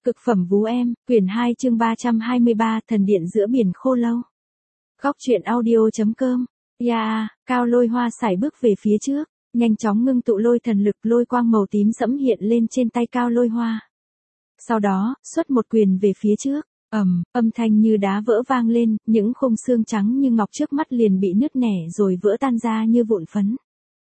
Cực phẩm vú em, quyển 2 chương 323, thần điện giữa biển khô lâu. Góc truyện audio.com. Cao Lôi Hoa sải bước về phía trước, nhanh chóng ngưng tụ lôi thần lực, lôi quang màu tím sẫm hiện lên trên tay Cao Lôi Hoa. Sau đó, xuất một quyền về phía trước, âm thanh như đá vỡ vang lên, những khung xương trắng như ngọc trước mắt liền bị nứt nẻ rồi vỡ tan ra như vụn phấn.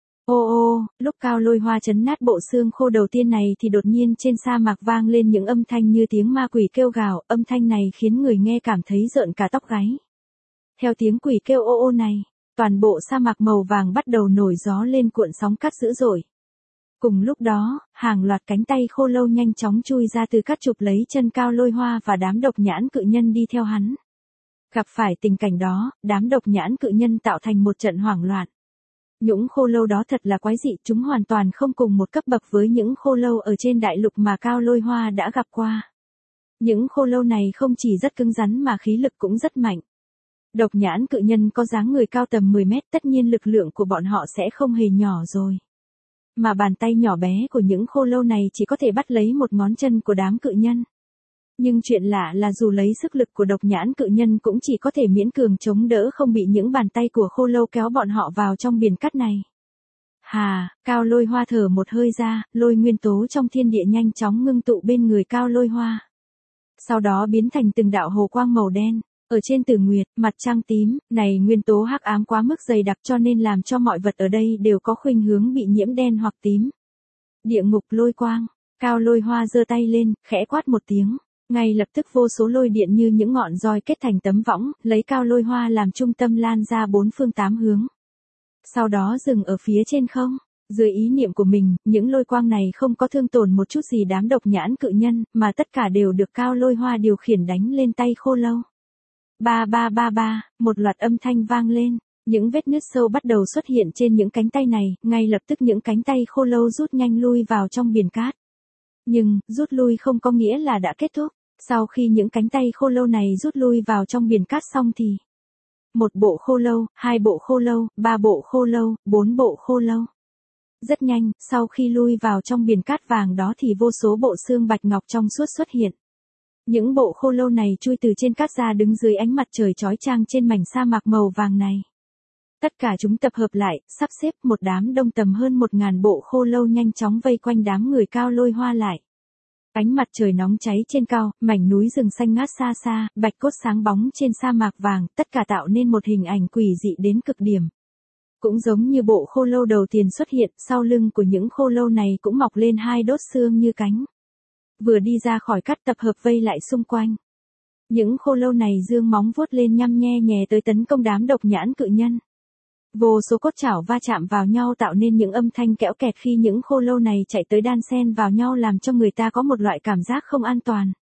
Lúc Cao Lôi Hoa chấn nát bộ xương khô đầu tiên này thì đột nhiên trên sa mạc vang lên những âm thanh như tiếng ma quỷ kêu gào, âm thanh này khiến người nghe cảm thấy rợn cả tóc gáy. Theo tiếng quỷ kêu này, toàn bộ sa mạc màu vàng bắt đầu nổi gió lên cuộn sóng cát dữ dội. Cùng lúc đó, hàng loạt cánh tay khô lâu nhanh chóng chui ra từ cát chụp lấy chân Cao Lôi Hoa và đám độc nhãn cự nhân đi theo hắn. Gặp phải tình cảnh đó, đám độc nhãn cự nhân tạo thành một trận hoảng loạn. Những khô lâu đó thật là quái dị, chúng hoàn toàn không cùng một cấp bậc với những khô lâu ở trên đại lục mà Cao Lôi Hoa đã gặp qua. Những khô lâu này không chỉ rất cứng rắn mà khí lực cũng rất mạnh. Độc nhãn cự nhân có dáng người cao tầm 10 mét, tất nhiên lực lượng của bọn họ sẽ không hề nhỏ rồi. Mà bàn tay nhỏ bé của những khô lâu này chỉ có thể bắt lấy một ngón chân của đám cự nhân. Nhưng chuyện lạ là dù lấy sức lực của độc nhãn cự nhân cũng chỉ có thể miễn cường chống đỡ không bị những bàn tay của khô lâu kéo bọn họ vào trong biển cát này. Cao Lôi Hoa thở một hơi ra, lôi nguyên tố trong thiên địa nhanh chóng ngưng tụ bên người Cao Lôi Hoa. Sau đó biến thành từng đạo hồ quang màu đen. Ở trên Tử Nguyệt, mặt trăng tím, này nguyên tố hắc ám quá mức dày đặc cho nên làm cho mọi vật ở đây đều có khuynh hướng bị nhiễm đen hoặc tím. Địa ngục lôi quang, Cao Lôi Hoa giơ tay lên, khẽ quát một tiếng. Ngay lập tức vô số lôi điện như những ngọn roi kết thành tấm võng, lấy Cao Lôi Hoa làm trung tâm lan ra bốn phương tám hướng. Sau đó dừng ở phía trên không. Dưới ý niệm của mình, những lôi quang này không có thương tổn một chút gì đám độc nhãn cự nhân, mà tất cả đều được Cao Lôi Hoa điều khiển đánh lên tay khô lâu. Một loạt âm thanh vang lên, những vết nứt sâu bắt đầu xuất hiện trên những cánh tay này, ngay lập tức những cánh tay khô lâu rút nhanh lui vào trong biển cát. Nhưng, rút lui không có nghĩa là đã kết thúc. Sau khi những cánh tay khô lâu này rút lui vào trong biển cát xong thì một bộ khô lâu, hai bộ khô lâu, ba bộ khô lâu, bốn bộ khô lâu. Rất nhanh, sau khi lui vào trong biển cát vàng đó thì vô số bộ xương bạch ngọc trong suốt xuất hiện. Những bộ khô lâu này chui từ trên cát ra đứng dưới ánh mặt trời chói chang trên mảnh sa mạc màu vàng này. Tất cả chúng tập hợp lại, sắp xếp một đám đông tầm hơn 1000 bộ khô lâu nhanh chóng vây quanh đám người Cao Lôi Hoa lại. Ánh mặt trời nóng cháy trên cao, mảnh núi rừng xanh ngát xa xa, bạch cốt sáng bóng trên sa mạc vàng, tất cả tạo nên một hình ảnh quỷ dị đến cực điểm. Cũng giống như bộ khô lâu đầu tiên xuất hiện, sau lưng của những khô lâu này cũng mọc lên hai đốt xương như cánh. Vừa đi ra khỏi cát tập hợp vây lại xung quanh. Những khô lâu này dương móng vuốt lên nhăm nhe nhè tới tấn công đám độc nhãn cự nhân. Vô số cốt chảo va chạm vào nhau tạo nên những âm thanh kẽo kẹt khi những khô lâu này chạy tới đan xen vào nhau làm cho người ta có một loại cảm giác không an toàn.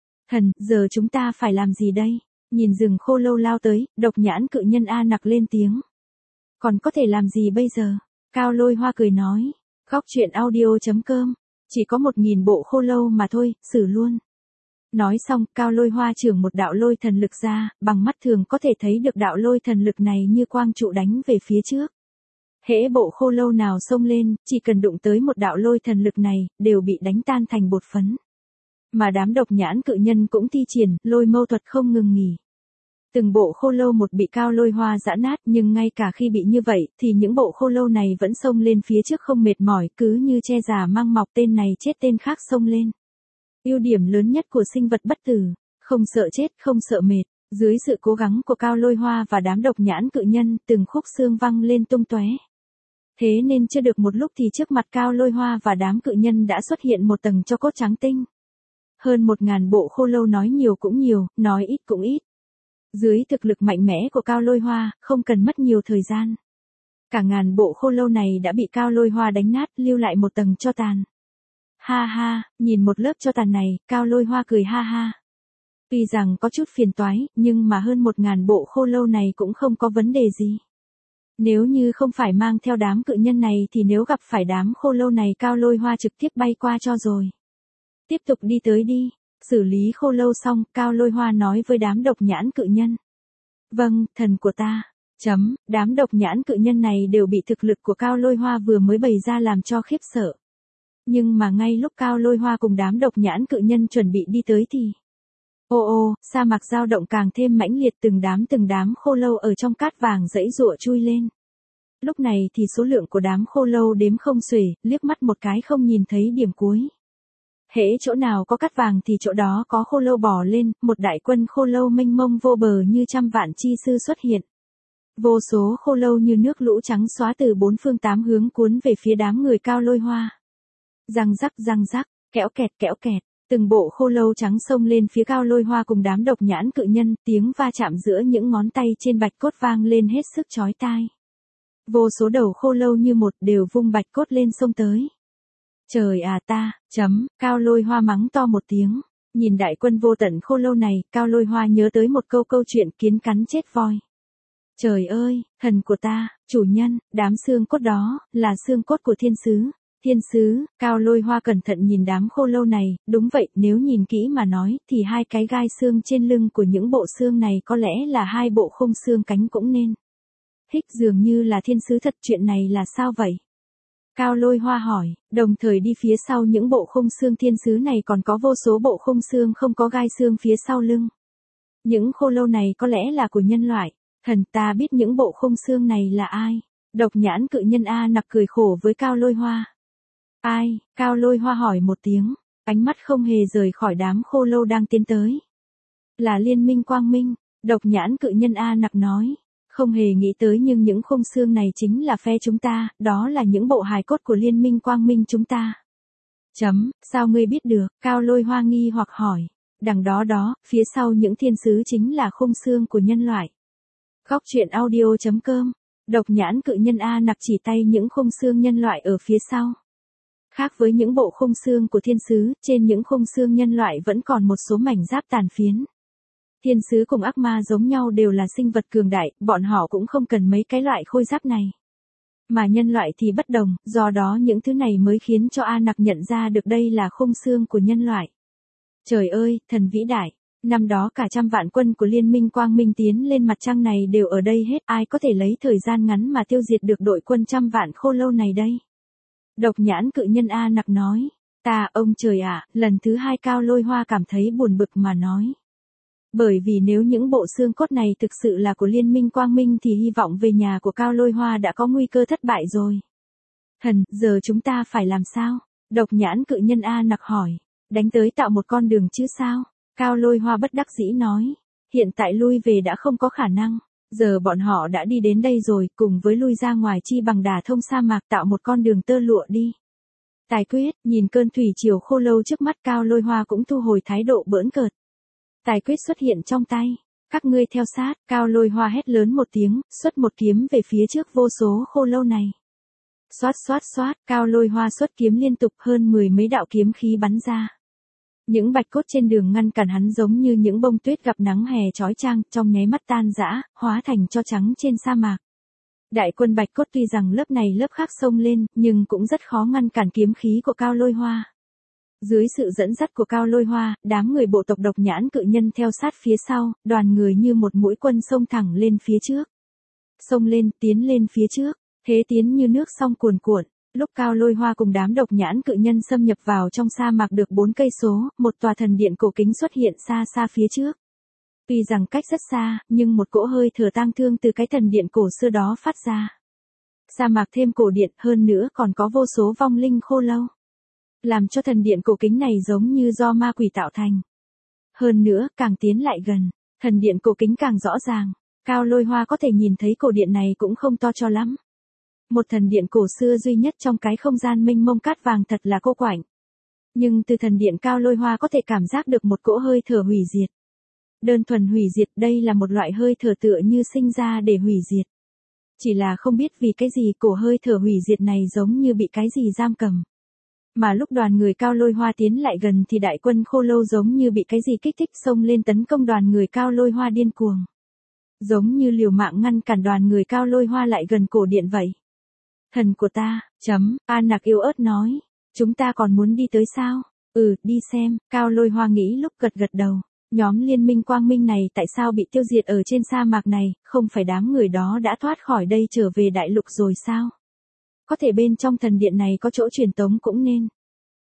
Giờ chúng ta phải làm gì đây? Nhìn rừng khô lâu lao tới, độc nhãn cự nhân nặc lên tiếng. Còn có thể làm gì bây giờ? Cao Lôi Hoa cười nói. Góc truyện audio.com. Chỉ có 1000 bộ khô lâu mà thôi, xử luôn. Nói xong, Cao Lôi Hoa chưởng một đạo lôi thần lực ra, bằng mắt thường có thể thấy được đạo lôi thần lực này như quang trụ đánh về phía trước. Hễ bộ khô lâu nào xông lên, chỉ cần đụng tới một đạo lôi thần lực này, đều bị đánh tan thành bột phấn. Mà đám độc nhãn cự nhân cũng thi triển, lôi mâu thuật không ngừng nghỉ. Từng bộ khô lâu một bị Cao Lôi Hoa giã nát, nhưng ngay cả khi bị như vậy, thì những bộ khô lâu này vẫn xông lên phía trước không mệt mỏi, cứ như tre già mang mọc, tên này chết tên khác xông lên. Ưu điểm lớn nhất của sinh vật bất tử, không sợ chết, không sợ mệt. Dưới sự cố gắng của Cao Lôi Hoa và đám độc nhãn cự nhân, từng khúc xương văng lên tung tóe. Thế nên chưa được một lúc thì trước mặt Cao Lôi Hoa và đám cự nhân đã xuất hiện một tầng tro cốt trắng tinh. Hơn 1000 bộ khô lâu nói nhiều cũng nhiều, nói ít cũng ít. Dưới thực lực mạnh mẽ của Cao Lôi Hoa, không cần mất nhiều thời gian. Cả ngàn bộ khô lâu này đã bị Cao Lôi Hoa đánh nát, lưu lại một tầng tro tàn. Nhìn một lớp tro tàn này, Cao Lôi Hoa cười ha. Tuy rằng có chút phiền toái, nhưng mà hơn 1000 bộ khô lâu này cũng không có vấn đề gì. Nếu như không phải mang theo đám cự nhân này thì nếu gặp phải đám khô lâu này Cao Lôi Hoa trực tiếp bay qua cho rồi. Tiếp tục đi tới đi. Xử lý khô lâu xong, Cao Lôi Hoa nói với đám độc nhãn cự nhân. Vâng, thần của ta. Đám độc nhãn cự nhân này đều bị thực lực của Cao Lôi Hoa vừa mới bày ra làm cho khiếp sợ. Nhưng mà ngay lúc Cao Lôi Hoa cùng đám độc nhãn cự nhân chuẩn bị đi tới thì... Ô, sa mạc dao động càng thêm mãnh liệt, từng đám khô lâu ở trong cát vàng giãy giụa chui lên. Lúc này thì số lượng của đám khô lâu đếm không xuể, liếc mắt một cái không nhìn thấy điểm cuối. Hễ chỗ nào có cát vàng thì chỗ đó có khô lâu bò lên, một đại quân khô lâu mênh mông vô bờ như trăm vạn chi sư xuất hiện. Vô số khô lâu như nước lũ trắng xóa từ bốn phương tám hướng cuốn về phía đám người Cao Lôi Hoa. Răng rắc, kẽo kẹt, từng bộ khô lâu trắng xông lên phía Cao Lôi Hoa cùng đám độc nhãn cự nhân, tiếng va chạm giữa những ngón tay trên bạch cốt vang lên hết sức chói tai. Vô số đầu khô lâu như một đều vung bạch cốt lên xông tới. Trời à ta, Cao Lôi Hoa mắng to một tiếng. Nhìn đại quân vô tận khô lâu này, Cao Lôi Hoa nhớ tới một câu chuyện kiến cắn chết voi. Trời ơi, thần của ta, chủ nhân, đám xương cốt đó, là xương cốt của thiên sứ. Thiên sứ, Cao Lôi Hoa cẩn thận nhìn đám khô lâu này, đúng vậy, nếu nhìn kỹ mà nói, thì hai cái gai xương trên lưng của những bộ xương này có lẽ là hai bộ khung xương cánh cũng nên. Hích dường như là thiên sứ thật, chuyện này là sao vậy? Cao Lôi Hoa hỏi, đồng thời đi phía sau những bộ khung xương thiên sứ này còn có vô số bộ khung xương không có gai xương phía sau lưng. Những khô lâu này có lẽ là của nhân loại. Thần, ta biết những bộ khung xương này là ai? Độc nhãn cự nhân A Nặc cười khổ với Cao Lôi Hoa. Ai? Cao Lôi Hoa hỏi một tiếng, ánh mắt không hề rời khỏi đám khô lâu đang tiến tới. Là Liên minh Quang Minh, độc nhãn cự nhân A Nặc nói. Không hề nghĩ tới, nhưng những khung xương này chính là phe chúng ta, đó là những bộ hài cốt của Liên minh Quang Minh chúng ta. Sao ngươi biết được? Cao Lôi Hoa nghi hoặc hỏi. Đằng đó, phía sau những thiên sứ chính là khung xương của nhân loại. Góc truyện audio.com. Độc nhãn cự nhân A Nặc chỉ tay những khung xương nhân loại ở phía sau. Khác với những bộ khung xương của thiên sứ, trên những khung xương nhân loại vẫn còn một số mảnh giáp tàn phiến. Thiên sứ cùng ác ma giống nhau đều là sinh vật cường đại, bọn họ cũng không cần mấy cái loại khôi giáp này. Mà nhân loại thì bất đồng, do đó những thứ này mới khiến cho A Nặc nhận ra được đây là khung xương của nhân loại. Trời ơi, thần vĩ đại! Năm đó cả trăm vạn quân của Liên minh Quang Minh tiến lên mặt trăng này đều ở đây hết, ai có thể lấy thời gian ngắn mà tiêu diệt được đội quân trăm vạn khô lâu này đây? Độc nhãn cự nhân A Nặc nói. Ông trời ạ, lần thứ hai Cao Lôi Hoa cảm thấy buồn bực mà nói. Bởi vì nếu những bộ xương cốt này thực sự là của Liên minh Quang Minh thì hy vọng về nhà của Cao Lôi Hoa đã có nguy cơ thất bại rồi. Thần, giờ chúng ta phải làm sao? Độc nhãn cự nhân A Nặc hỏi. Đánh tới tạo một con đường chứ sao? Cao Lôi Hoa bất đắc dĩ nói. Hiện tại lui về đã không có khả năng. Giờ bọn họ đã đi đến đây rồi, cùng với lui ra ngoài chi bằng đả thông sa mạc tạo một con đường tơ lụa đi. Tài quyết, nhìn cơn thủy triều khô lâu trước mắt, Cao Lôi Hoa cũng thu hồi thái độ bỡn cợt. Tài quyết xuất hiện trong tay. Các ngươi theo sát, Cao Lôi Hoa hét lớn một tiếng, xuất một kiếm về phía trước vô số khô lâu này. Xoát, Cao Lôi Hoa xuất kiếm liên tục, hơn 10 mấy đạo kiếm khí bắn ra. Những bạch cốt trên đường ngăn cản hắn giống như những bông tuyết gặp nắng hè chói chang, trong nháy mắt tan rã, hóa thành tro trắng trên sa mạc. Đại quân bạch cốt tuy rằng lớp này lớp khác xông lên, nhưng cũng rất khó ngăn cản kiếm khí của Cao Lôi Hoa. Dưới sự dẫn dắt của Cao Lôi Hoa, đám người bộ tộc độc nhãn cự nhân theo sát phía sau, đoàn người như một mũi quân xông thẳng lên phía trước. Xông lên, tiến lên phía trước, thế tiến như nước sông cuồn cuộn. Lúc Cao Lôi Hoa cùng đám độc nhãn cự nhân xâm nhập vào trong sa mạc được 4 cây số, một tòa thần điện cổ kính xuất hiện xa phía trước. Tuy rằng cách rất xa, nhưng một cỗ hơi thở tang thương từ cái thần điện cổ xưa đó phát ra. Sa mạc thêm cổ điện, hơn nữa còn có vô số vong linh khô lâu. Làm cho thần điện cổ kính này giống như do ma quỷ tạo thành. Hơn nữa, càng tiến lại gần, thần điện cổ kính càng rõ ràng. Cao Lôi Hoa có thể nhìn thấy cổ điện này cũng không to cho lắm. Một thần điện cổ xưa duy nhất trong cái không gian mênh mông cát vàng thật là cô quạnh. Nhưng từ thần điện Cao Lôi Hoa có thể cảm giác được một cỗ hơi thở hủy diệt. Đơn thuần hủy diệt, đây là một loại hơi thở tựa như sinh ra để hủy diệt. Chỉ là không biết vì cái gì cổ hơi thở hủy diệt này giống như bị cái gì giam cầm. Mà lúc đoàn người Cao Lôi Hoa tiến lại gần thì đại quân khô lâu giống như bị cái gì kích thích xông lên tấn công đoàn người Cao Lôi Hoa điên cuồng. Giống như liều mạng ngăn cản đoàn người Cao Lôi Hoa lại gần cổ điện vậy. Thần của ta, A Nặc yếu ớt nói. Chúng ta còn muốn đi tới sao? Đi xem, Cao Lôi Hoa nghĩ lúc gật đầu. Nhóm Liên minh Quang Minh này tại sao bị tiêu diệt ở trên sa mạc này, không phải đám người đó đã thoát khỏi đây trở về đại lục rồi sao? Có thể bên trong thần điện này có chỗ truyền tống cũng nên.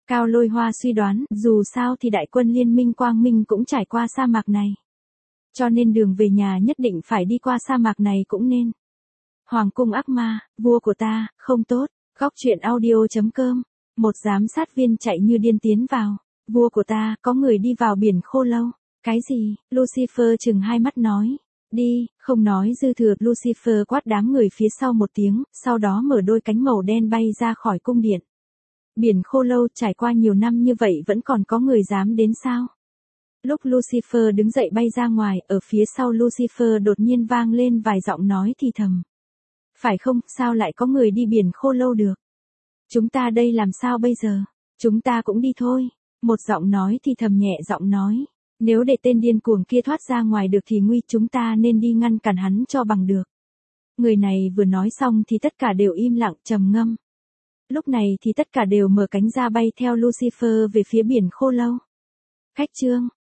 Cao Lôi Hoa suy đoán, dù sao thì đại quân liên minh quang minh cũng trải qua sa mạc này. Cho nên đường về nhà nhất định phải đi qua sa mạc này cũng nên. Hoàng cung ác ma, vua của ta, không tốt. Góc truyện audio.com. Một giám sát viên chạy như điên tiến vào. Vua của ta, có người đi vào biển khô lâu. Cái gì? Lucifer chừng hai mắt nói. Đi, không nói dư thừa. Lucifer quát đám người phía sau một tiếng, sau đó mở đôi cánh màu đen bay ra khỏi cung điện. Biển khô lâu trải qua nhiều năm như vậy vẫn còn có người dám đến sao? Lúc Lucifer đứng dậy bay ra ngoài, ở phía sau Lucifer đột nhiên vang lên vài giọng nói thì thầm. Phải không, sao lại có người đi biển khô lâu được? Chúng ta đây làm sao bây giờ? Chúng ta cũng đi thôi. Một giọng nói thì thầm nhẹ giọng nói. Nếu để tên điên cuồng kia thoát ra ngoài được thì nguy, chúng ta nên đi ngăn cản hắn cho bằng được. Người này vừa nói xong thì tất cả đều im lặng trầm ngâm. Lúc này thì tất cả đều mở cánh ra bay theo Lucifer về phía biển khô lâu. Khách chương.